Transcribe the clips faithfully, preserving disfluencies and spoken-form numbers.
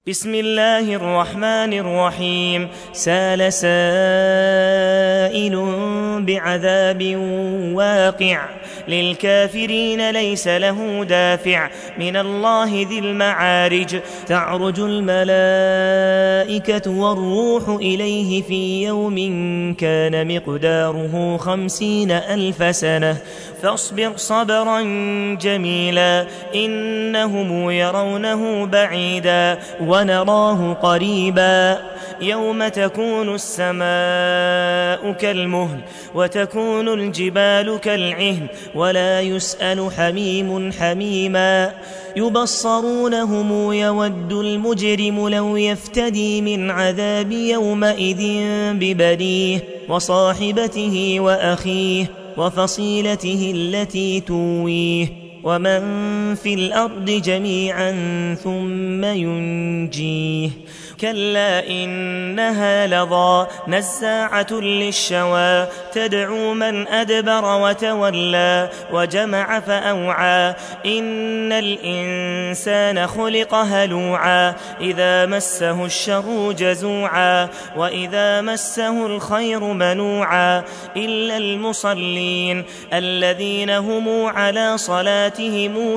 بسم الله الرحمن الرحيم. سال سائل بعذاب واقع للكافرين ليس له دافع من الله ذي المعارج. تعرج الملائكة والروح إليه في يوم كان مقداره خمسين ألف سنة فاصبر صبرا جميلا إنهم يرونه بعيدا ونراه قريبا. يوم تكون السماء كالمهل وتكون الجبال كالعهن ولا يسأل حميم حميما. يبصرونهم يود المجرم لو يفتدي من عذاب يومئذ ببنيه وصاحبته وأخيه وفصيلته التي تويه ومن في الأرض جميعا ثم ينجيه. كلا إنها لظى نزاعة للشوى تدعو من أدبر وتولى وجمع فأوعى. إن الإنسان خلق هلوعا إذا مسه الشر جزوعا وإذا مسه الخير منوعا إلا المصلين الذين هم على صلاتهم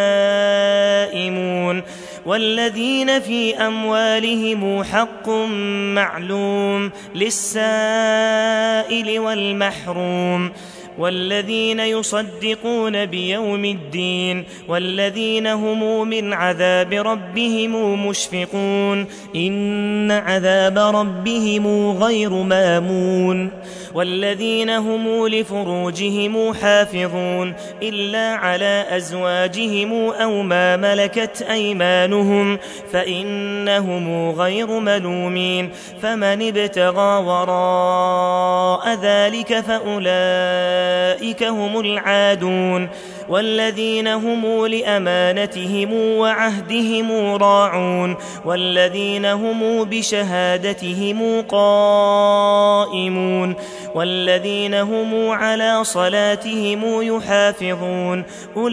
دائمون والذين في أموالهم حق معلوم للسائل والمحروم والذين يصدقون بيوم الدين والذين هم من عذاب ربهم مشفقون إن عذاب ربهم غير مامون. والذين هم لفروجهم حافظون إلا على أزواجهم أو ما ملكت أيمانهم فإنهم غير ملومين. فمن ابتغى وراء ذلك فأولئك هم العادون. والذين هم لأمانتهم وعهدهم راعون والذين هم بشهادتهم قائمون والذين هم على صلاتهم يحافظون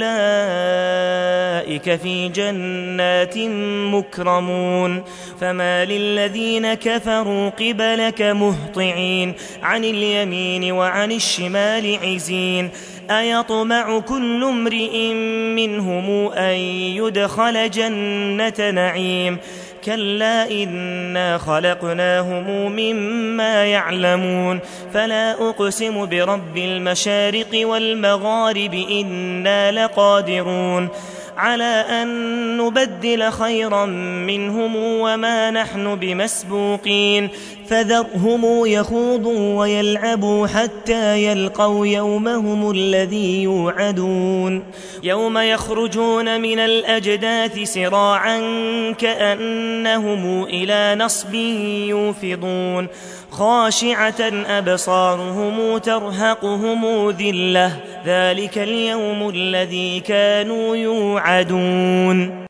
أولئك في جنات مكرمون. فما للذين كفروا قبلك مهطعين عن اليمين وعن الشمال عزين. أيطمع كل امرئ منهم أن يدخل جنة نعيم كلا إنا خلقناهم مما يعلمون. فلا أقسم برب المشارق والمغارب إنا لقادرون على أن نبدل خيرا منهم وما نحن بمسبوقين. فذرهم يخوضوا ويلعبوا حتى يلقوا يومهم الذي يوعدون. يوم يخرجون من الأجداث سراعا كأنهم إلى نصب يوفضون خاشعة أبصارهم ترهقهم ذلة ذلك اليوم الذي كانوا يوعدون.